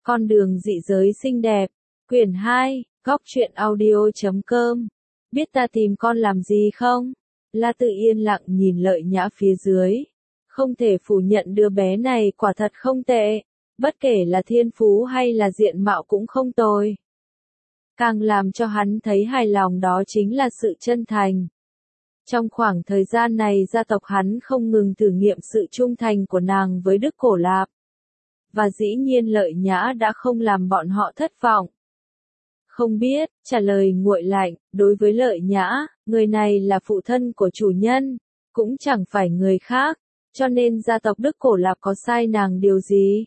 Con đường dị giới xinh đẹp, quyển 2, góc truyện audio.com. Biết ta tìm con làm gì không? La Tư yên lặng nhìn Lợi Nhã phía dưới. Không thể phủ nhận đứa bé này quả thật không tệ, bất kể là thiên phú hay là diện mạo cũng không tồi. Càng làm cho hắn thấy hài lòng đó chính là sự chân thành. Trong khoảng thời gian này gia tộc hắn không ngừng thử nghiệm sự trung thành của nàng với Đức Cổ Lạp. Và dĩ nhiên Lợi Nhã đã không làm bọn họ thất vọng. Không biết, trả lời nguội lạnh, đối với Lợi Nhã, người này là phụ thân của chủ nhân, cũng chẳng phải người khác, cho nên gia tộc Đức Cổ Lạp có sai nàng điều gì?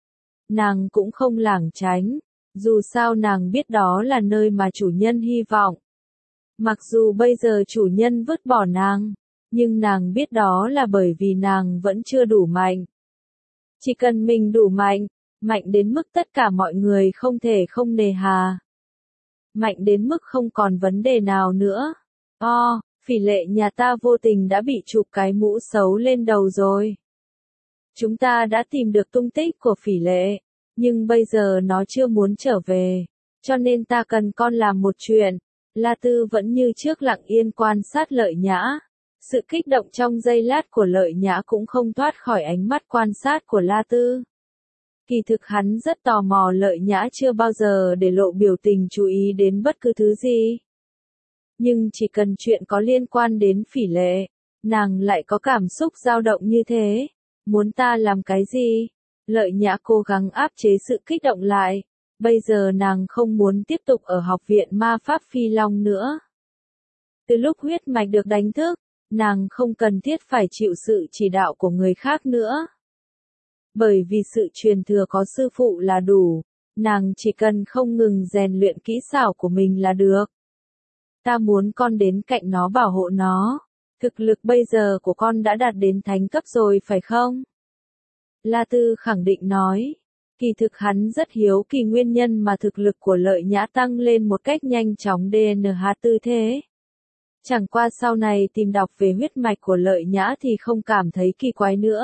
Nàng cũng không lảng tránh, dù sao nàng biết đó là nơi mà chủ nhân hy vọng. Mặc dù bây giờ chủ nhân vứt bỏ nàng, nhưng nàng biết đó là bởi vì nàng vẫn chưa đủ mạnh. Chỉ cần mình đủ mạnh, mạnh đến mức tất cả mọi người không thể không nề hà. Mạnh đến mức không còn vấn đề nào nữa. Phỉ Lệ nhà ta vô tình đã bị chụp cái mũ xấu lên đầu rồi. Chúng ta đã tìm được tung tích của Phỉ Lệ, nhưng bây giờ nó chưa muốn trở về, cho nên ta cần con làm một chuyện. La Tư vẫn như trước lặng yên quan sát Lợi Nhã. Sự kích động trong giây lát của Lợi Nhã cũng không thoát khỏi ánh mắt quan sát của La Tư. Kỳ thực hắn rất tò mò Lợi Nhã chưa bao giờ để lộ biểu tình chú ý đến bất cứ thứ gì. Nhưng chỉ cần chuyện có liên quan đến Phỉ Lệ, nàng lại có cảm xúc dao động như thế. Muốn ta làm cái gì? Lợi Nhã cố gắng áp chế sự kích động lại. Bây giờ nàng không muốn tiếp tục ở học viện ma pháp Phi Long nữa. Từ lúc huyết mạch được đánh thức, nàng không cần thiết phải chịu sự chỉ đạo của người khác nữa. Bởi vì sự truyền thừa có sư phụ là đủ, nàng chỉ cần không ngừng rèn luyện kỹ xảo của mình là được. Ta muốn con đến cạnh nó bảo hộ nó. Thực lực bây giờ của con đã đạt đến thánh cấp rồi phải không? La Tư khẳng định nói. Kỳ thực hắn rất hiếu kỳ nguyên nhân mà thực lực của Lợi Nhã tăng lên một cách nhanh chóng DNH tư thế. Chẳng qua sau này tìm đọc về huyết mạch của Lợi Nhã thì không cảm thấy kỳ quái nữa.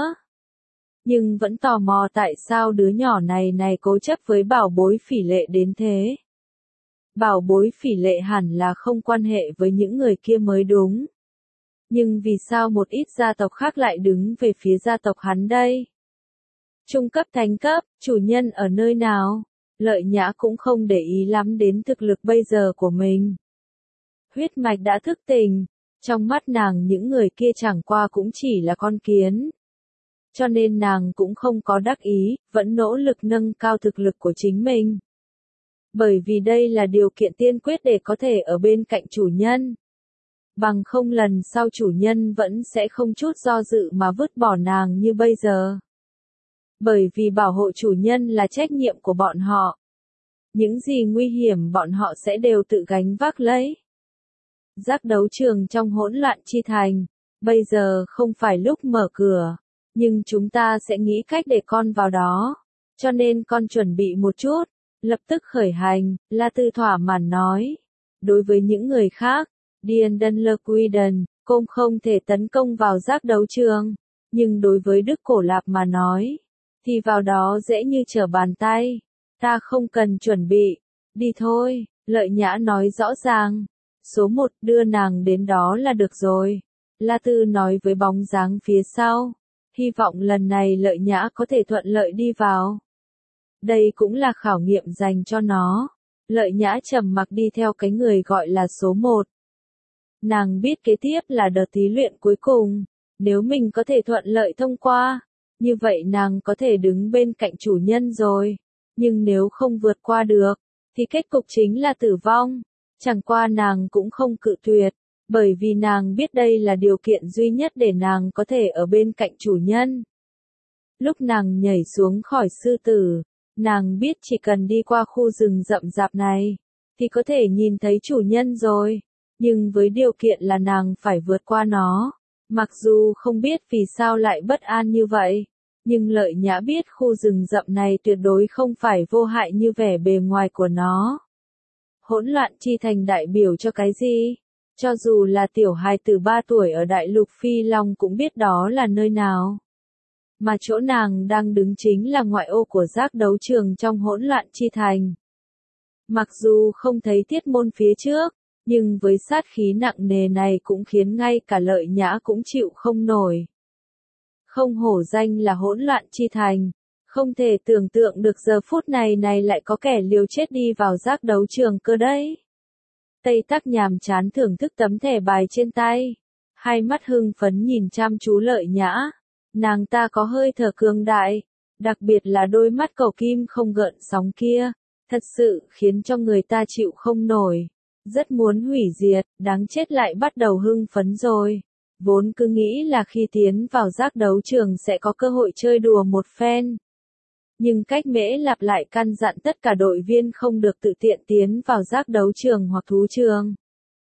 Nhưng vẫn tò mò tại sao đứa nhỏ này cố chấp với bảo bối Phỉ Lệ đến thế. Bảo bối Phỉ Lệ hẳn là không quan hệ với những người kia mới đúng. Nhưng vì sao một ít gia tộc khác lại đứng về phía gia tộc hắn đây? Trung cấp thánh cấp, chủ nhân ở nơi nào? Lợi Nhã cũng không để ý lắm đến thực lực bây giờ của mình. Huyết mạch đã thức tỉnh, trong mắt nàng những người kia chẳng qua cũng chỉ là con kiến. Cho nên nàng cũng không có đắc ý, vẫn nỗ lực nâng cao thực lực của chính mình. Bởi vì đây là điều kiện tiên quyết để có thể ở bên cạnh chủ nhân. Bằng không lần sau chủ nhân vẫn sẽ không chút do dự mà vứt bỏ nàng như bây giờ. Bởi vì bảo hộ chủ nhân là trách nhiệm của bọn họ. Những gì nguy hiểm bọn họ sẽ đều tự gánh vác lấy. Giác đấu trường trong hỗn loạn chi thành, bây giờ không phải lúc mở cửa, nhưng chúng ta sẽ nghĩ cách để con vào đó. Cho nên con chuẩn bị một chút, lập tức khởi hành, La Tư thỏa mãn nói. Đối với những người khác, Dienden Lequiden, cũng không thể tấn công vào giác đấu trường, nhưng đối với Đức Cổ Lạp mà nói, thì vào đó dễ như trở bàn tay. Ta không cần chuẩn bị, đi thôi, Lợi Nhã nói rõ ràng. Số 1 đưa nàng đến đó là được rồi. La Tư nói với bóng dáng phía sau. Hy vọng lần này Lợi Nhã có thể thuận lợi đi vào. Đây cũng là khảo nghiệm dành cho nó. Lợi Nhã trầm mặc đi theo cái người gọi là số 1. Nàng biết kế tiếp là đợt thí luyện cuối cùng. Nếu mình có thể thuận lợi thông qua, như vậy nàng có thể đứng bên cạnh chủ nhân rồi. Nhưng nếu không vượt qua được, thì kết cục chính là tử vong. Chẳng qua nàng cũng không cự tuyệt, bởi vì nàng biết đây là điều kiện duy nhất để nàng có thể ở bên cạnh chủ nhân. Lúc nàng nhảy xuống khỏi sư tử, nàng biết chỉ cần đi qua khu rừng rậm rạp này, thì có thể nhìn thấy chủ nhân rồi. Nhưng với điều kiện là nàng phải vượt qua nó. Mặc dù không biết vì sao lại bất an như vậy, nhưng Lợi Nhã biết khu rừng rậm này tuyệt đối không phải vô hại như vẻ bề ngoài của nó. Hỗn loạn chi thành đại biểu cho cái gì? Cho dù là tiểu hài tử 3 tuổi ở đại lục Phi Long cũng biết đó là nơi nào. mà chỗ nàng đang đứng chính là ngoại ô của giác đấu trường trong hỗn loạn chi thành. Mặc dù không thấy Tiết Môn phía trước, nhưng với sát khí nặng nề này cũng khiến ngay cả Lợi Nhã cũng chịu không nổi. Không hổ danh là hỗn loạn chi thành, không thể tưởng tượng được giờ phút này lại có kẻ liều chết đi vào giác đấu trường cơ đấy. Tây Tắc nhàm chán thưởng thức tấm thẻ bài trên tay, hai mắt hưng phấn nhìn chăm chú Lợi Nhã, nàng ta có hơi thở cường đại, đặc biệt là đôi mắt cầu kim không gợn sóng kia, thật sự khiến cho người ta chịu không nổi, rất muốn hủy diệt, đáng chết lại bắt đầu hưng phấn rồi. Vốn cứ nghĩ là khi tiến vào giác đấu trường sẽ có cơ hội chơi đùa một phen. Nhưng Cách Mễ lặp lại căn dặn tất cả đội viên không được tự tiện tiến vào giác đấu trường hoặc thú trường.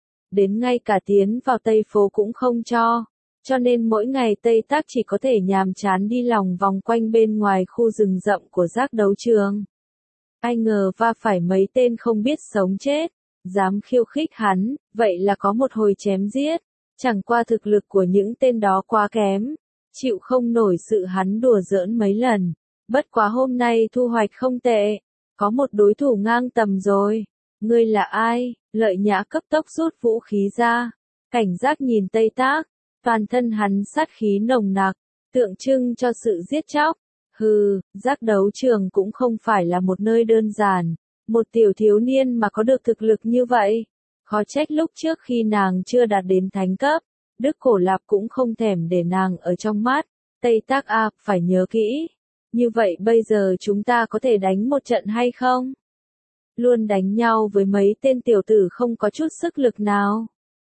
Đến ngay cả tiến vào Tây Phố cũng không cho nên mỗi ngày Tây Tắc chỉ có thể nhàm chán đi lòng vòng quanh bên ngoài khu rừng rậm của giác đấu trường. Ai ngờ va phải mấy tên không biết sống chết, dám khiêu khích hắn, vậy là có một hồi chém giết. Chẳng qua thực lực của những tên đó quá kém, chịu không nổi sự hắn đùa giỡn mấy lần. Bất quá hôm nay thu hoạch không tệ, có một đối thủ ngang tầm rồi. Ngươi là ai? Lợi Nhã cấp tốc rút vũ khí ra, cảnh giác nhìn Tây Tắc, toàn thân hắn sát khí nồng nặc, tượng trưng cho sự giết chóc. Hừ, giác đấu trường cũng không phải là một nơi đơn giản, một tiểu thiếu niên mà có được thực lực như vậy. Khó trách lúc trước khi nàng chưa đạt đến thánh cấp, Đức Cổ Lạp cũng không thèm để nàng ở trong mắt. Tây Tắc à, phải nhớ kỹ. Như vậy bây giờ chúng ta có thể đánh một trận hay không? Luôn đánh nhau với mấy tên tiểu tử không có chút sức lực nào.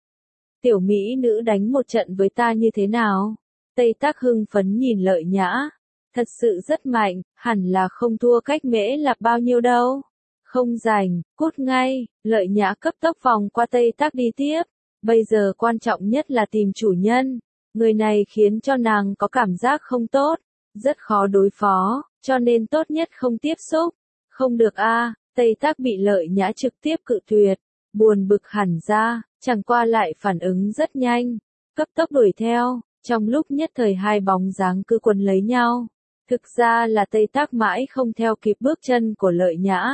Tiểu mỹ nữ đánh một trận với ta như thế nào? Tây Tắc hưng phấn nhìn Lợi Nhã. Thật sự rất mạnh, hẳn là không thua Cách Mễ Lạp bao nhiêu đâu. Không rảnh, cút ngay, Lợi Nhã cấp tốc vòng qua Tây Tắc đi tiếp. Bây giờ quan trọng nhất là tìm chủ nhân. Người này khiến cho nàng có cảm giác không tốt, rất khó đối phó, cho nên tốt nhất không tiếp xúc. Không được a, Tây Tắc bị Lợi Nhã trực tiếp cự tuyệt, buồn bực hẳn ra, chẳng qua lại phản ứng rất nhanh, cấp tốc đuổi theo, trong lúc nhất thời hai bóng dáng cứ quấn lấy nhau. Thực ra là Tây Tắc mãi không theo kịp bước chân của Lợi Nhã.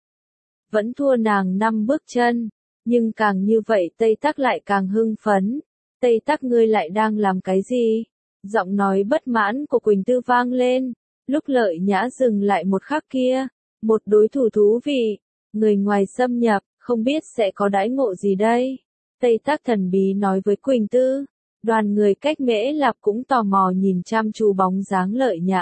Vẫn thua nàng 5 bước chân, nhưng càng như vậy Tây Tắc lại càng hưng phấn. Tây Tắc ngươi lại đang làm cái gì? Giọng nói bất mãn của Quỳnh Tư vang lên, lúc Lợi Nhã dừng lại một khắc kia, một đối thủ thú vị, người ngoài xâm nhập, không biết sẽ có đãi ngộ gì đây? Tây Tắc thần bí nói với Quỳnh Tư. Đoàn người Cách Mễ Lạp cũng tò mò nhìn chăm chú bóng dáng Lợi Nhã.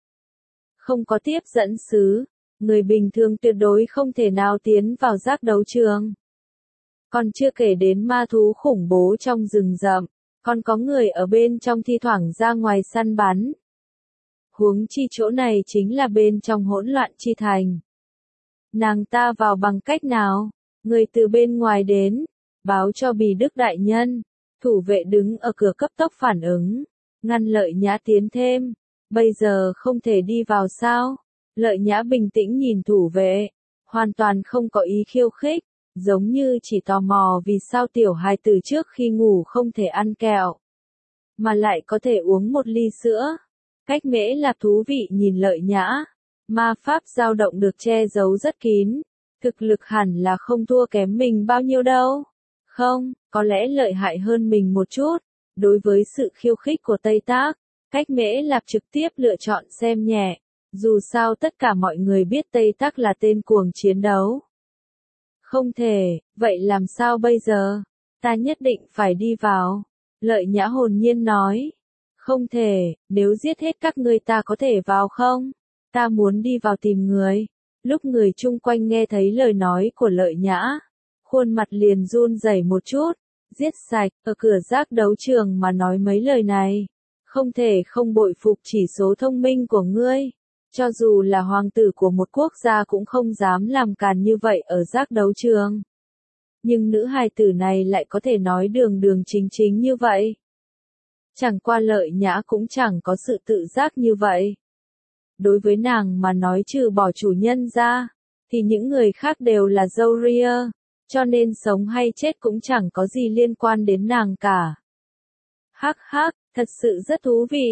Không có tiếp dẫn sứ, người bình thường tuyệt đối không thể nào tiến vào giác đấu trường. Còn chưa kể đến ma thú khủng bố trong rừng rậm, còn có người ở bên trong thi thoảng ra ngoài săn bắn. Huống chi chỗ này chính là bên trong hỗn loạn chi thành. Nàng ta vào bằng cách nào? Người từ bên ngoài đến, báo cho Bì Đức đại nhân. Thủ vệ đứng ở cửa cấp tốc phản ứng, ngăn Lợi Nhã tiến thêm. Bây giờ không thể đi vào sao? Lợi Nhã bình tĩnh nhìn thủ vệ, hoàn toàn không có ý khiêu khích, giống như chỉ tò mò vì sao tiểu hài tử trước khi ngủ không thể ăn kẹo, mà lại có thể uống một ly sữa. Cách Mễ Lạp thú vị nhìn Lợi Nhã, ma pháp dao động được che giấu rất kín, thực lực hẳn là không thua kém mình bao nhiêu đâu. Không, có lẽ lợi hại hơn mình một chút. Đối với sự khiêu khích của Tây Tắc, Cách Mễ Lạp trực tiếp lựa chọn xem nhẹ. Dù sao tất cả mọi người biết Tây Tắc là tên cuồng chiến đấu. Không thể, vậy làm sao bây giờ? Ta nhất định phải đi vào. Lợi Nhã hồn nhiên nói. Không thể, nếu giết hết các ngươi ta có thể vào không? Ta muốn đi vào tìm người. Lúc người chung quanh nghe thấy lời nói của Lợi Nhã, khuôn mặt liền run rẩy một chút. Giết sạch, ở cửa giác đấu trường mà nói mấy lời này. Không thể không bội phục chỉ số thông minh của ngươi. Cho dù là hoàng tử của một quốc gia cũng không dám làm càn như vậy ở giác đấu trường. Nhưng nữ hài tử này lại có thể nói đường đường chính chính như vậy. Chẳng qua Lợi Nhã cũng chẳng có sự tự giác như vậy. Đối với nàng mà nói trừ bỏ chủ nhân ra, thì những người khác đều là dâu ria, cho nên sống hay chết cũng chẳng có gì liên quan đến nàng cả. Hắc hắc, thật sự rất thú vị.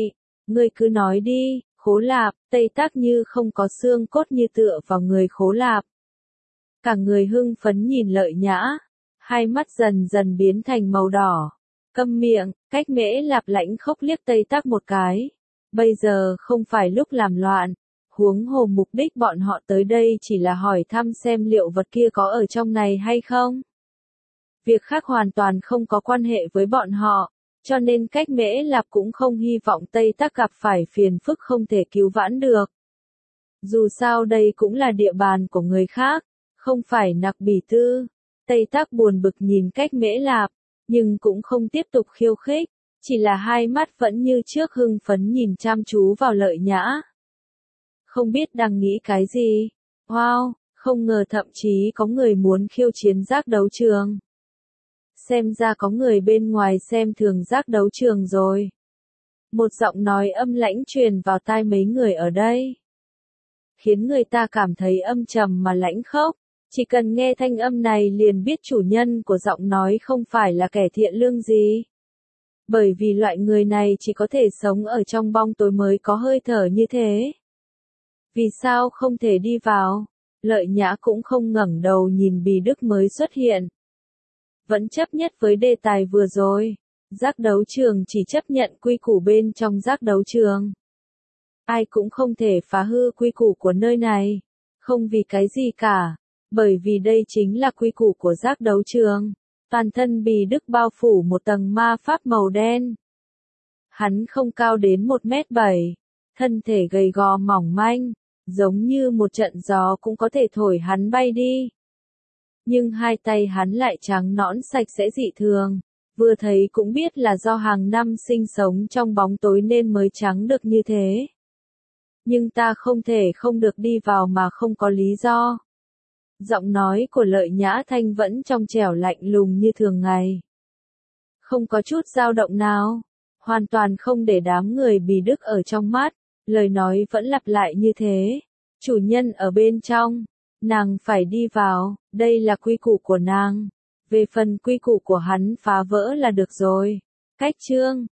Ngươi cứ nói đi, Khố Lạp, Tây Tác như không có xương cốt như tựa vào người Khố Lạp. Cả người hưng phấn nhìn Lợi Nhã, hai mắt dần dần biến thành màu đỏ. Câm miệng, Cách Mễ Lạp lãnh khốc liếc Tây Tác một cái. Bây giờ không phải lúc làm loạn. Huống hồ mục đích bọn họ tới đây chỉ là hỏi thăm xem liệu vật kia có ở trong này hay không. Việc khác hoàn toàn không có quan hệ với bọn họ, cho nên Cách Mễ Lạp cũng không hy vọng Tây Tác gặp phải phiền phức không thể cứu vãn được. Dù sao đây cũng là địa bàn của người khác, không phải Nặc Bỉ Tư. Tây Tác buồn bực nhìn Cách Mễ Lạp, nhưng cũng không tiếp tục khiêu khích, chỉ là hai mắt vẫn như trước hưng phấn nhìn chăm chú vào Lợi Nhã. Không biết đang nghĩ cái gì. Wow, không ngờ thậm chí có người muốn khiêu chiến giác đấu trường. Xem ra có người bên ngoài xem thường giác đấu trường rồi. Một giọng nói âm lãnh truyền vào tai mấy người ở đây, khiến người ta cảm thấy âm trầm mà lãnh khốc. Chỉ cần nghe thanh âm này liền biết chủ nhân của giọng nói không phải là kẻ thiện lương gì. Bởi vì loại người này chỉ có thể sống ở trong bóng tối mới có hơi thở như thế. Vì sao không thể đi vào? Lợi Nhã cũng không ngẩng đầu nhìn Bì Đức mới xuất hiện. Vẫn chấp nhất với đề tài vừa rồi. Giác đấu trường chỉ chấp nhận quy củ bên trong giác đấu trường. Ai cũng không thể phá hư quy củ của nơi này. Không vì cái gì cả. Bởi vì đây chính là quy củ của giác đấu trường. Toàn thân Bì Đức bao phủ một tầng ma pháp màu đen. Hắn không cao đến 1m7. Thân thể gầy gò mỏng manh, giống như một trận gió cũng có thể thổi hắn bay đi. Nhưng hai tay hắn lại trắng nõn sạch sẽ dị thường. Vừa thấy cũng biết là do hàng năm sinh sống trong bóng tối nên mới trắng được như thế. Nhưng ta không thể không được đi vào mà không có lý do. Giọng nói của Lợi Nhã Thanh vẫn trong trẻo lạnh lùng như thường ngày. Không có chút dao động nào. Hoàn toàn không để đám người Bì Đức ở trong mắt. Lời nói vẫn lặp lại như thế. Chủ nhân ở bên trong. Nàng phải đi vào. Đây là quy củ của nàng. Về phần quy củ của hắn phá vỡ là được rồi. Cách chương